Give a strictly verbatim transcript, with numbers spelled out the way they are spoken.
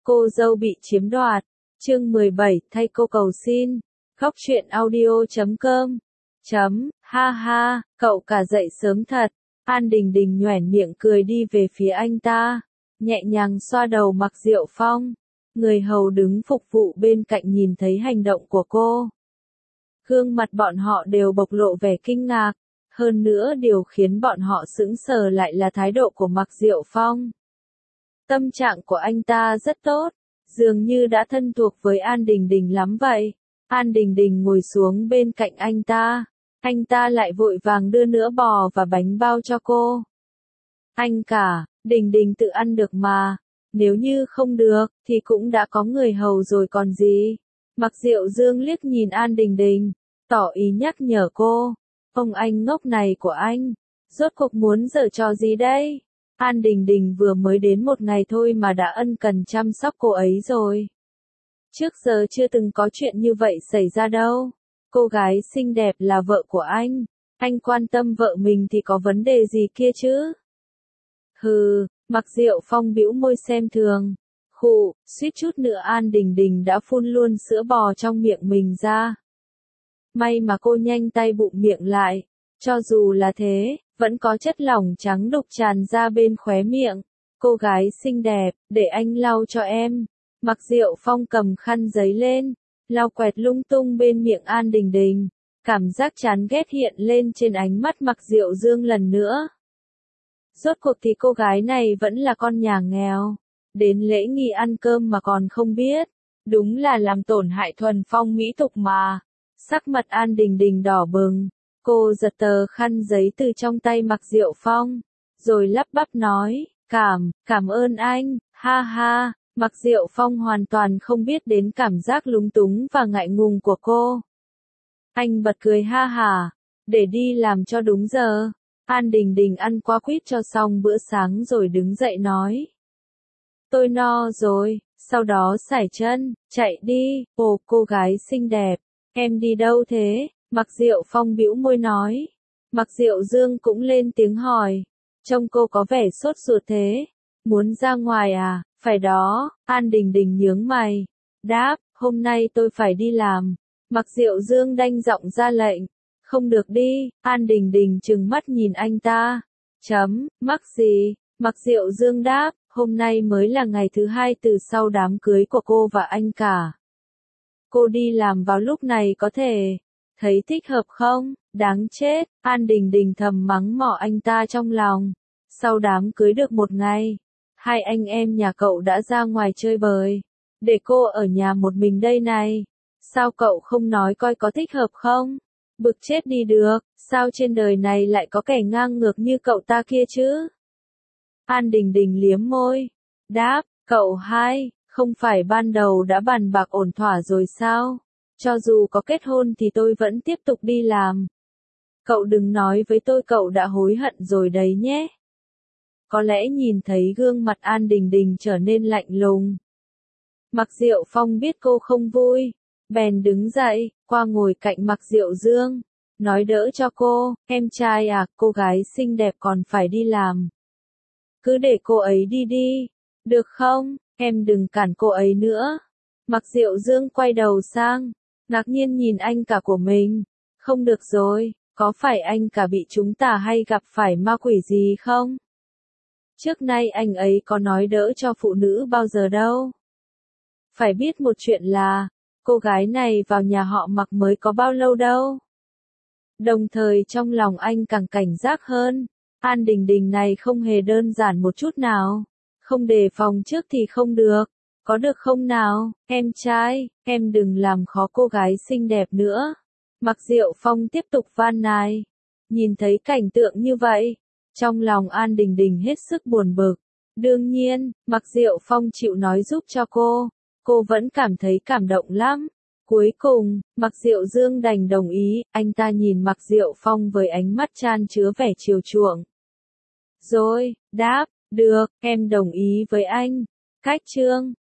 cô dâu bị chiếm đoạt. Chương mười bảy, thay cô cầu xin. Góc truyện audio chấm com. Chấm, ha ha, cậu cả dậy sớm thật. An Đình Đình nhoẻn miệng cười đi về phía anh ta, nhẹ nhàng xoa đầu Mạc Diệu Phong. Người hầu đứng phục vụ bên cạnh nhìn thấy hành động của cô. Gương mặt bọn họ đều bộc lộ vẻ kinh ngạc. Hơn nữa điều khiến bọn họ sững sờ lại là thái độ của Mạc Diệu Phong. Tâm trạng của anh ta rất tốt, dường như đã thân thuộc với An Đình Đình lắm vậy. An Đình Đình ngồi xuống bên cạnh anh ta, anh ta lại vội vàng đưa nửa bò và bánh bao cho cô. Anh cả, Đình Đình tự ăn được mà, nếu như không được, thì cũng đã có người hầu rồi còn gì. Mạc Diệu Dương liếc nhìn An Đình Đình, tỏ ý nhắc nhở cô. Ông anh ngốc này của anh, rốt cuộc muốn giở trò gì đây? An Đình Đình vừa mới đến một ngày thôi mà đã ân cần chăm sóc cô ấy rồi. Trước giờ chưa từng có chuyện như vậy xảy ra đâu. Cô gái xinh đẹp là vợ của anh, anh quan tâm vợ mình thì có vấn đề gì kia chứ? Hừ, Mạc Diệu Phong bĩu môi xem thường. Khụ, suýt chút nữa An Đình Đình đã phun luôn sữa bò trong miệng mình ra. May mà cô nhanh tay bụm miệng lại. Cho dù là thế, vẫn có chất lỏng trắng đục tràn ra bên khóe miệng. Cô gái xinh đẹp, để anh lau cho em. Mạc Diệu Phong cầm khăn giấy lên, lau quẹt lung tung bên miệng An Đình Đình. Cảm giác chán ghét hiện lên trên ánh mắt Mạc Diệu Dương lần nữa. Rốt cuộc thì cô gái này vẫn là con nhà nghèo. Đến lễ nghi ăn cơm mà còn không biết. Đúng là làm tổn hại thuần phong mỹ tục mà. Sắc mặt An Đình Đình đỏ bừng. Cô giật tờ khăn giấy từ trong tay Mạc Diệu Phong. Rồi lắp bắp nói, cảm, cảm ơn anh, ha ha. Mạc Diệu Phong hoàn toàn không biết đến cảm giác lúng túng và ngại ngùng của cô. Anh bật cười ha hả, để đi làm cho đúng giờ. An Đình Đình ăn qua quýt cho xong bữa sáng rồi đứng dậy nói. Tôi no rồi, sau đó sải chân, chạy đi. Ồ, cô gái xinh đẹp, em đi đâu thế? Mạc Diệu Phong bĩu môi nói. Mạc Diệu Dương cũng lên tiếng hỏi. Trông cô có vẻ sốt ruột thế. Muốn ra ngoài à? Phải đó. An Đình Đình nhướng mày. Đáp, hôm nay tôi phải đi làm. Mạc Diệu Dương đanh giọng ra lệnh. Không được đi. An Đình Đình trừng mắt nhìn anh ta. Chấm, mắc gì? Mạc Diệu Dương đáp, hôm nay mới là ngày thứ hai từ sau đám cưới của cô và anh cả. Cô đi làm vào lúc này có thể thấy thích hợp không? Đáng chết. An Đình Đình thầm mắng mỏ anh ta trong lòng. Sau đám cưới được một ngày, hai anh em nhà cậu đã ra ngoài chơi bời. Để cô ở nhà một mình đây này. Sao cậu không nói coi có thích hợp không? Bực chết đi được, sao trên đời này lại có kẻ ngang ngược như cậu ta kia chứ? An Đình Đình liếm môi. Đáp, cậu hai, không phải ban đầu đã bàn bạc ổn thỏa rồi sao? Cho dù có kết hôn thì tôi vẫn tiếp tục đi làm. Cậu đừng nói với tôi cậu đã hối hận rồi đấy nhé. Có lẽ nhìn thấy gương mặt An Đình Đình trở nên lạnh lùng. Mạc Diệu Phong biết cô không vui, bèn đứng dậy, qua ngồi cạnh Mạc Diệu Dương, nói đỡ cho cô, em trai à, cô gái xinh đẹp còn phải đi làm. Cứ để cô ấy đi đi, được không, em đừng cản cô ấy nữa. Mạc Diệu Dương quay đầu sang, ngạc nhiên nhìn anh cả của mình. Không được rồi, có phải anh cả bị chúng ta hay gặp phải ma quỷ gì không? Trước nay anh ấy có nói đỡ cho phụ nữ bao giờ đâu. Phải biết một chuyện là, cô gái này vào nhà họ Mạc mới có bao lâu đâu. Đồng thời trong lòng anh càng cảnh giác hơn. An Đình Đình này không hề đơn giản một chút nào. Không đề phòng trước thì không được. Có được không nào, em trai, em đừng làm khó cô gái xinh đẹp nữa. Mạc Diệu Phong tiếp tục van nài. Nhìn thấy cảnh tượng như vậy, trong lòng An Đình Đình hết sức buồn bực. Đương nhiên, Mạc Diệu Phong chịu nói giúp cho cô. Cô vẫn cảm thấy cảm động lắm. Cuối cùng, Mạc Diệu Dương đành đồng ý, anh ta nhìn Mạc Diệu Phong với ánh mắt chan chứa vẻ chiều chuộng. Rồi, đáp, được, em đồng ý với anh. Cách chương